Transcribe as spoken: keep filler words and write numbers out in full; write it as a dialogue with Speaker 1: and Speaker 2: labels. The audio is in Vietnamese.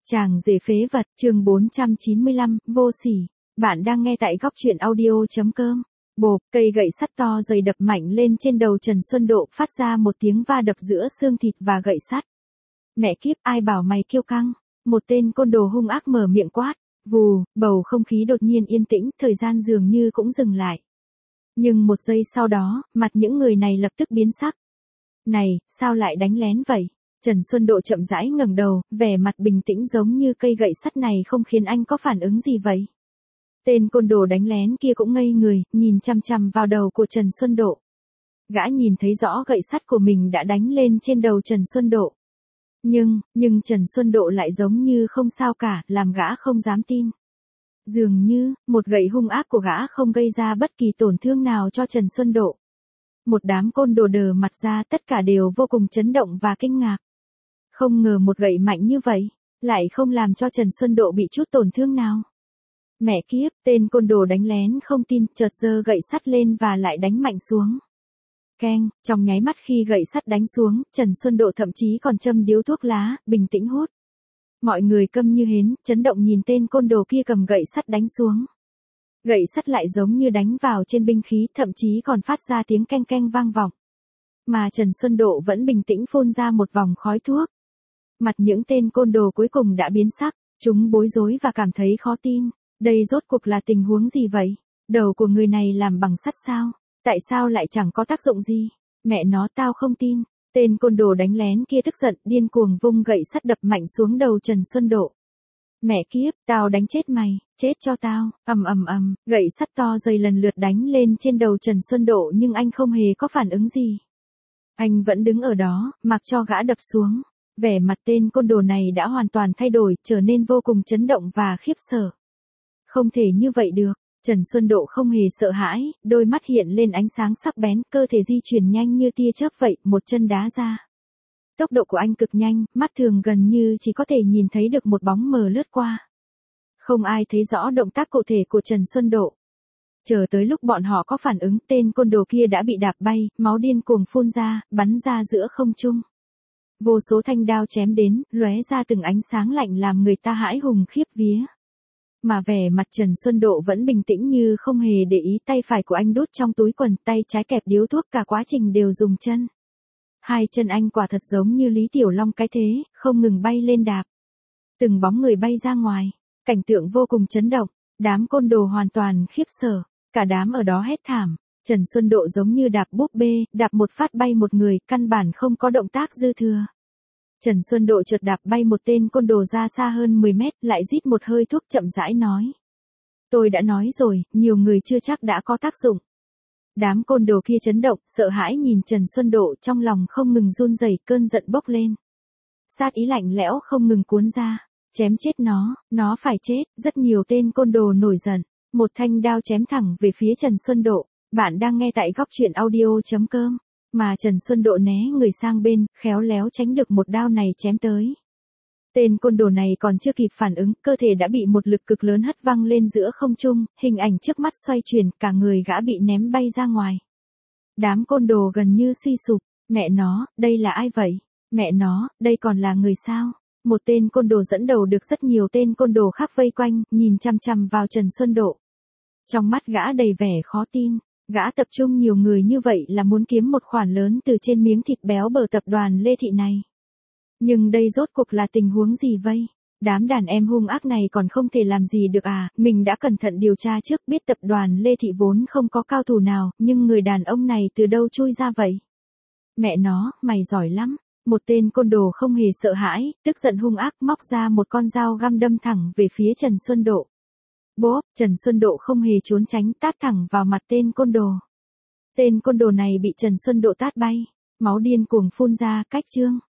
Speaker 1: Chàng rể phế vật, chương bốn trăm chín mươi lăm, vô sỉ. Bạn đang nghe tại góc truyện audio.com. Bộp, cây gậy sắt to dày đập mạnh lên trên đầu Trần Xuân Độ, phát ra một tiếng va đập giữa xương thịt và gậy sắt. Mẹ kiếp, ai bảo mày kiêu căng? Một tên côn đồ hung ác mở miệng quát. Vù, bầu không khí đột nhiên yên tĩnh, thời gian dường như cũng dừng lại. Nhưng một giây sau đó, mặt những người này lập tức biến sắc. Này, sao lại đánh lén vậy? Trần Xuân Độ chậm rãi ngẩng đầu, vẻ mặt bình tĩnh giống như cây gậy sắt này không khiến anh có phản ứng gì vậy. Tên côn đồ đánh lén kia cũng ngây người, nhìn chằm chằm vào đầu của Trần Xuân Độ. Gã nhìn thấy rõ gậy sắt của mình đã đánh lên trên đầu Trần Xuân Độ. Nhưng, nhưng Trần Xuân Độ lại giống như không sao cả, làm gã không dám tin. Dường như, một gậy hung ác của gã không gây ra bất kỳ tổn thương nào cho Trần Xuân Độ. Một đám côn đồ đờ mặt ra, tất cả đều vô cùng chấn động và kinh ngạc. Không ngờ một gậy mạnh như vậy, lại không làm cho Trần Xuân Độ bị chút tổn thương nào. Mẹ kiếp, tên côn đồ đánh lén không tin, chợt giơ gậy sắt lên và lại đánh mạnh xuống. Keng, trong nháy mắt khi gậy sắt đánh xuống, Trần Xuân Độ thậm chí còn châm điếu thuốc lá, bình tĩnh hút. Mọi người câm như hến, chấn động nhìn tên côn đồ kia cầm gậy sắt đánh xuống. Gậy sắt lại giống như đánh vào trên binh khí, thậm chí còn phát ra tiếng keng keng vang vọng. Mà Trần Xuân Độ vẫn bình tĩnh phun ra một vòng khói thuốc. Mặt những tên côn đồ cuối cùng đã biến sắc, chúng bối rối và cảm thấy khó tin. Đây rốt cuộc là tình huống gì vậy? Đầu của người này làm bằng sắt sao? Tại sao lại chẳng có tác dụng gì? Mẹ nó, tao không tin. Tên côn đồ đánh lén kia tức giận, điên cuồng vung gậy sắt đập mạnh xuống đầu Trần Xuân Độ. Mẹ kiếp, tao đánh chết mày, chết cho tao. Ầm ầm ầm, gậy sắt to dày lần lượt đánh lên trên đầu Trần Xuân Độ nhưng anh không hề có phản ứng gì. Anh vẫn đứng ở đó, mặc cho gã đập xuống. Vẻ mặt tên côn đồ này đã hoàn toàn thay đổi, trở nên vô cùng chấn động và khiếp sợ. Không thể như vậy được. Trần Xuân Độ không hề sợ hãi, đôi mắt hiện lên ánh sáng sắc bén, cơ thể di chuyển nhanh như tia chớp vậy, một chân đá ra. Tốc độ của anh cực nhanh, mắt thường gần như chỉ có thể nhìn thấy được một bóng mờ lướt qua. Không ai thấy rõ động tác cụ thể của Trần Xuân Độ. Chờ tới lúc bọn họ có phản ứng, tên côn đồ kia đã bị đạp bay, máu điên cuồng phun ra, bắn ra giữa không trung. Vô số thanh đao chém đến, lóe ra từng ánh sáng lạnh làm người ta hãi hùng khiếp vía. Mà vẻ mặt Trần Xuân Độ vẫn bình tĩnh như không hề để ý, tay phải của anh đút trong túi quần, tay trái kẹp điếu thuốc, cả quá trình đều dùng chân. Hai chân anh quả thật giống như Lý Tiểu Long cái thế, không ngừng bay lên đạp. Từng bóng người bay ra ngoài, cảnh tượng vô cùng chấn động, đám côn đồ hoàn toàn khiếp sợ, cả đám ở đó hét thảm. Trần Xuân Độ giống như đạp búp bê, đạp một phát bay một người, căn bản không có động tác dư thừa. Trần Xuân Độ chợt đạp bay một tên côn đồ ra xa hơn mười mét, lại rít một hơi thuốc chậm rãi nói. Tôi đã nói rồi, nhiều người chưa chắc đã có tác dụng. Đám côn đồ kia chấn động, sợ hãi nhìn Trần Xuân Độ, trong lòng không ngừng run rẩy, cơn giận bốc lên. Sát ý lạnh lẽo không ngừng cuốn ra, chém chết nó, nó phải chết. Rất nhiều tên côn đồ nổi giận, một thanh đao chém thẳng về phía Trần Xuân Độ. Bạn đang nghe tại góc truyện audio.com. Mà Trần Xuân Độ né người sang bên, khéo léo tránh được một đao này chém tới. Tên côn đồ này còn chưa kịp phản ứng, cơ thể đã bị một lực cực lớn hất văng lên giữa không trung, hình ảnh trước mắt xoay chuyển, cả người gã bị ném bay ra ngoài. Đám côn đồ gần như suy sụp, mẹ nó, đây là ai vậy? Mẹ nó, đây còn là người sao? Một tên côn đồ dẫn đầu được rất nhiều tên côn đồ khác vây quanh, nhìn chằm chằm vào Trần Xuân Độ. Trong mắt gã đầy vẻ khó tin. Gã tập trung nhiều người như vậy là muốn kiếm một khoản lớn từ trên miếng thịt béo bở tập đoàn Lê Thị này. Nhưng đây rốt cuộc là tình huống gì vậy? Đám đàn em hung ác này còn không thể làm gì được à? Mình đã cẩn thận điều tra trước, biết tập đoàn Lê Thị vốn không có cao thủ nào, nhưng người đàn ông này từ đâu chui ra vậy? Mẹ nó, mày giỏi lắm. Một tên côn đồ không hề sợ hãi, tức giận hung ác móc ra một con dao găm đâm thẳng về phía Trần Xuân Độ. Bốp, Trần Xuân Độ không hề trốn tránh, tát thẳng vào mặt tên côn đồ. Tên côn đồ này bị Trần Xuân Độ tát bay, máu điên cuồng phun ra, cách chương.